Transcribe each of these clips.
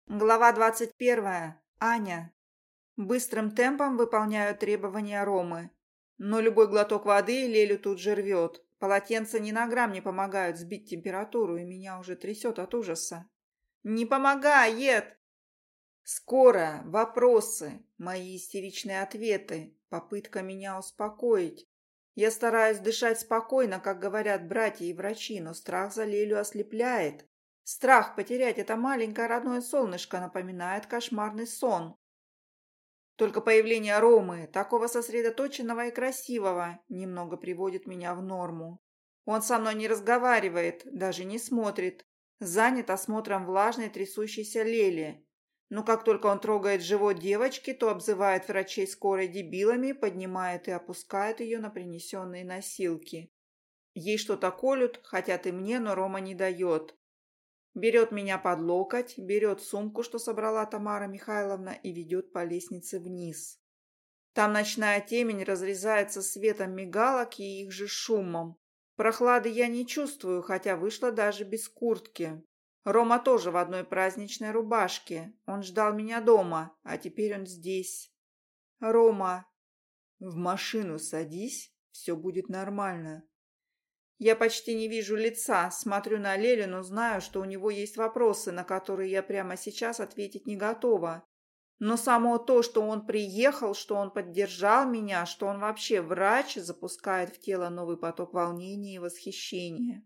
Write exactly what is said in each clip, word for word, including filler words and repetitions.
Глава двадцать первая. Аня. Быстрым темпом выполняю требования Ромы. Но любой глоток воды Лелю тут же рвет. Полотенца ни на грамм не помогают сбить температуру, и меня уже трясет от ужаса. «Не помогает!» Скоро вопросы, мои истеричные ответы, попытка меня успокоить. Я стараюсь дышать спокойно, как говорят братья и врачи, но страх за Лелю ослепляет. Страх потерять это маленькое родное солнышко напоминает кошмарный сон. Только появление Ромы, такого сосредоточенного и красивого, немного приводит меня в норму. Он со мной не разговаривает, даже не смотрит, занят осмотром влажной трясущейся Лели. Но как только он трогает живот девочки, то обзывает врачей скорой дебилами, поднимает и опускает ее на принесенные носилки. Ей что-то колют, хотят и мне, но Рома не дает. Берет меня под локоть, берет сумку, что собрала Тамара Михайловна, и ведет по лестнице вниз. Там ночная темень разрезается светом мигалок и их же шумом. Прохлады я не чувствую, хотя вышла даже без куртки. Рома тоже в одной праздничной рубашке. Он ждал меня дома, а теперь он здесь. Рома, в машину садись, все будет нормально. Я почти не вижу лица, смотрю на Лелю, но знаю, что у него есть вопросы, на которые я прямо сейчас ответить не готова. Но само то, что он приехал, что он поддержал меня, что он вообще врач, запускает в тело новый поток волнения и восхищения.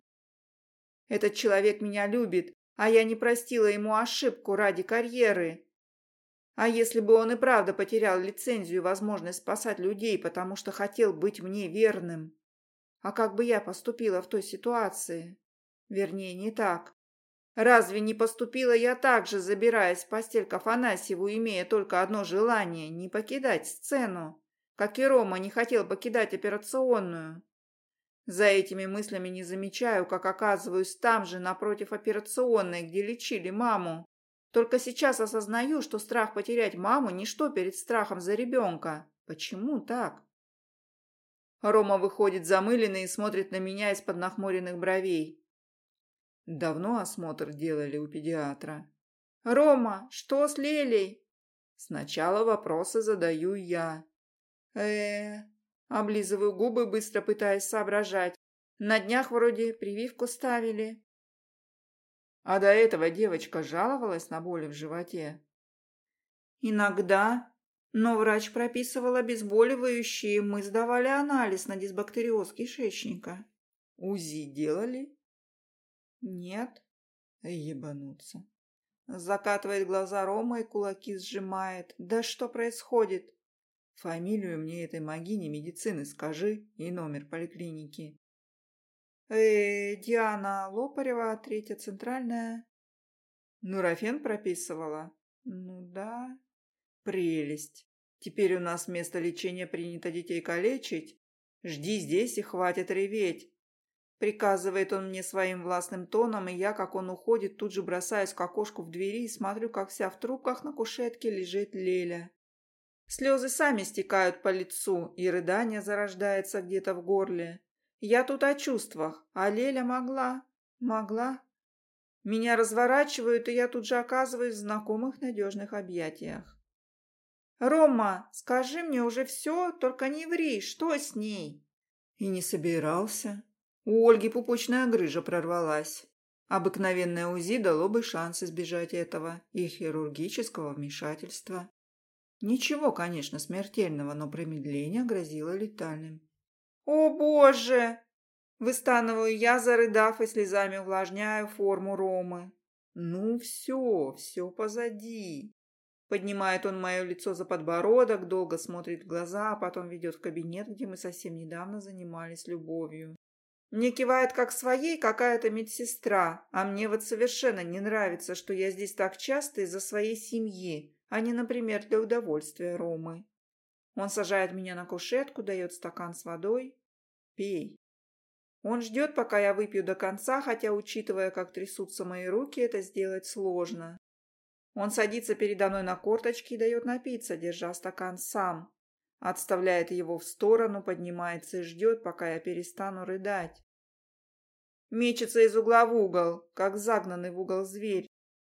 Этот человек меня любит, а я не простила ему ошибку ради карьеры. А если бы он и правда потерял лицензию и возможность спасать людей, потому что хотел быть мне верным? А как бы я поступила в той ситуации? Вернее, не так. Разве не поступила я так же, забираясь в постель к Афанасьеву, имея только одно желание – не покидать сцену, как и Рома не хотел покидать операционную? За этими мыслями не замечаю, как оказываюсь там же, напротив операционной, где лечили маму. Только сейчас осознаю, что страх потерять маму – ничто перед страхом за ребенка. Почему так? Рома выходит замыленный и смотрит на меня из-под нахмуренных бровей. Давно осмотр делали у педиатра? Рома, что с Лелей? Сначала вопросы задаю я. э Облизываю губы, быстро пытаясь соображать. На днях вроде прививку ставили. А до этого девочка жаловалась на боли в животе? Иногда. Но врач прописывал обезболивающие, мы сдавали анализ на дисбактериоз кишечника. УЗИ делали? Нет. Ебануться. Закатывает глаза Рома и кулаки сжимает. Да что происходит? Фамилию мне этой могини медицины скажи и номер поликлиники. Э, Диана Лопарева, третья центральная. Нурофен прописывала? Ну да. Прелесть. Теперь у нас вместо лечения принято детей калечить. Жди здесь и хватит реветь. Приказывает он мне своим властным тоном, и я, как он уходит, тут же бросаюсь к окошку в двери и смотрю, как вся в трубках на кушетке лежит Леля. Слезы сами стекают по лицу, и рыдание зарождается где-то в горле. Я тут о чувствах, а Леля могла, могла. Меня разворачивают, и я тут же оказываюсь в знакомых надежных объятиях. «Рома, скажи мне уже все, только не ври, что с ней?» И не собирался. У Ольги пупочная грыжа прорвалась. Обыкновенное УЗИ дало бы шанс избежать этого и хирургического вмешательства. Ничего, конечно, смертельного, но промедление грозило летальным. «О, Боже!» Выстанываю я, зарыдав и слезами увлажняю форму Ромы. «Ну все, все позади». Поднимает он мое лицо за подбородок, долго смотрит в глаза, а потом ведет в кабинет, где мы совсем недавно занимались любовью. Мне кивает как своей какая-то медсестра, а мне вот совершенно не нравится, что я здесь так часто из-за своей семьи, а не, например, для удовольствия Ромы. Он сажает меня на кушетку, дает стакан с водой. Пей. Он ждет, пока я выпью до конца, хотя, учитывая, как трясутся мои руки, это сделать сложно. Он садится передо мной на корточки и дает напиться, держа стакан сам. Отставляет его в сторону, поднимается и ждет, пока я перестану рыдать. Мечется из угла в угол, как загнанный в угол зверь.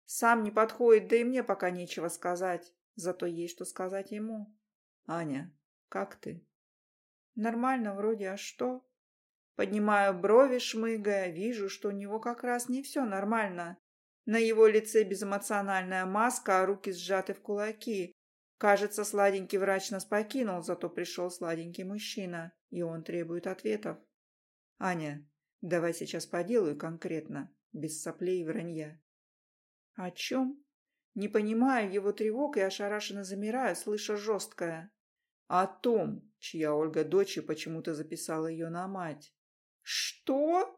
Сам не подходит, да и мне пока нечего сказать. Зато есть что сказать ему. Аня, как ты? Нормально вроде, а что? Поднимаю брови, шмыгая, вижу, что у него как раз не все нормально. На его лице безэмоциональная маска, а руки сжаты в кулаки. Кажется, сладенький врач нас покинул, зато пришел сладенький мужчина, и он требует ответов. Аня, давай сейчас по делу и конкретно, без соплей и вранья. О чем? Не понимаю его тревог и ошарашенно замираю, слыша жесткое. О том, чья Ольга дочь и почему-то записала ее на мать. Что?